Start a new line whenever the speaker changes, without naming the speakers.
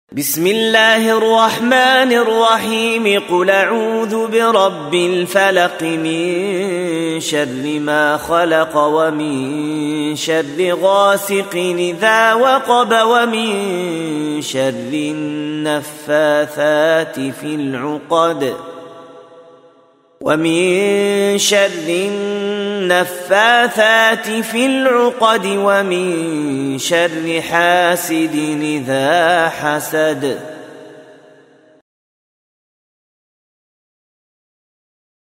بسم الله الرحمن الرحيم قل أعوذ برب الفلق من شر ما خلق ومن شر غاسق إذا وقب ومن شر النفاثات في العقد ومن شر حاسد إذا حسد.